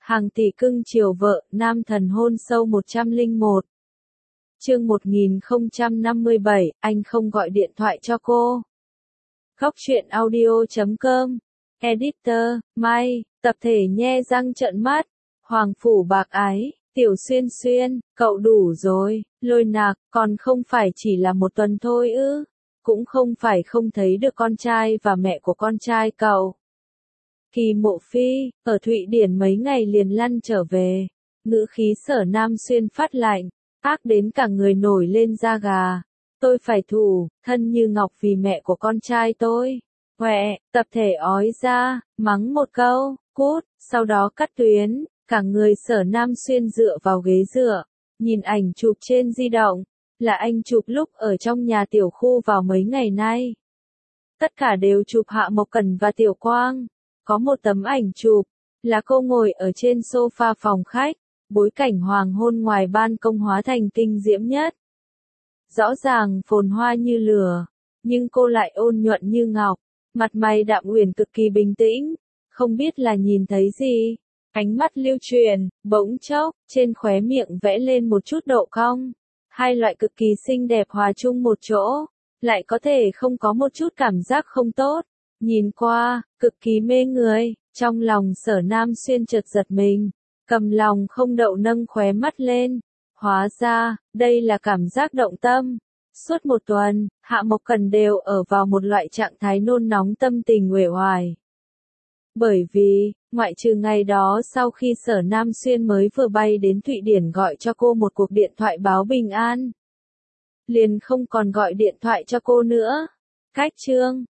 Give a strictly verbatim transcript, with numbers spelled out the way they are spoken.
Hàng tỷ cưng chiều vợ, nam thần hôn sâu một trăm lẻ một. Chương một nghìn không trăm năm mươi bảy, anh không gọi điện thoại cho cô. Góc truyện audio chấm com. Editor, Mai, tập thể nhe răng trợn mắt. Hoàng phủ bạc ái, Tiểu Xuyên Xuyên, cậu đủ rồi, Lôi Nạc, còn không phải chỉ là một tuần thôi ư? Cũng không phải không thấy được con trai và mẹ của con trai cậu. Kỳ Mộ Phi, ở Thụy Điển mấy ngày liền lăn trở về. Ngữ khí Sở Nam Xuyên phát lạnh, ác đến cả người nổi lên da gà. Tôi phải thủ, thân như ngọc vì mẹ của con trai tôi. Quẹ, tập thể ói ra, mắng một câu, cút, sau đó cắt tuyến. Cả người Sở Nam Xuyên dựa vào ghế dựa, nhìn ảnh chụp trên di động, là anh chụp lúc ở trong nhà Tiểu Khu vào mấy ngày nay. Tất cả đều chụp Hạ Mộc Cẩn và Tiểu Quang. Có một tấm ảnh chụp, là cô ngồi ở trên sofa phòng khách, bối cảnh hoàng hôn ngoài ban công hóa thành kinh diễm nhất. Rõ ràng phồn hoa như lửa, nhưng cô lại ôn nhuận như ngọc, mặt mày đạm uyển cực kỳ bình tĩnh, không biết là nhìn thấy gì. Ánh mắt lưu truyền, bỗng chốc, trên khóe miệng vẽ lên một chút độ cong. Hai loại cực kỳ xinh đẹp hòa chung một chỗ, lại có thể không có một chút cảm giác không tốt. Nhìn qua, cực kỳ mê người, trong lòng Sở Nam Xuyên chợt giật mình, cầm lòng không đậu nâng khóe mắt lên. Hóa ra, đây là cảm giác động tâm. Suốt một tuần, Hạ Mộc Cẩn đều ở vào một loại trạng thái nôn nóng tâm tình uể oải. Bởi vì, ngoại trừ ngày đó sau khi Sở Nam Xuyên mới vừa bay đến Thụy Điển gọi cho cô một cuộc điện thoại báo bình an, liền không còn gọi điện thoại cho cô nữa. Cách chương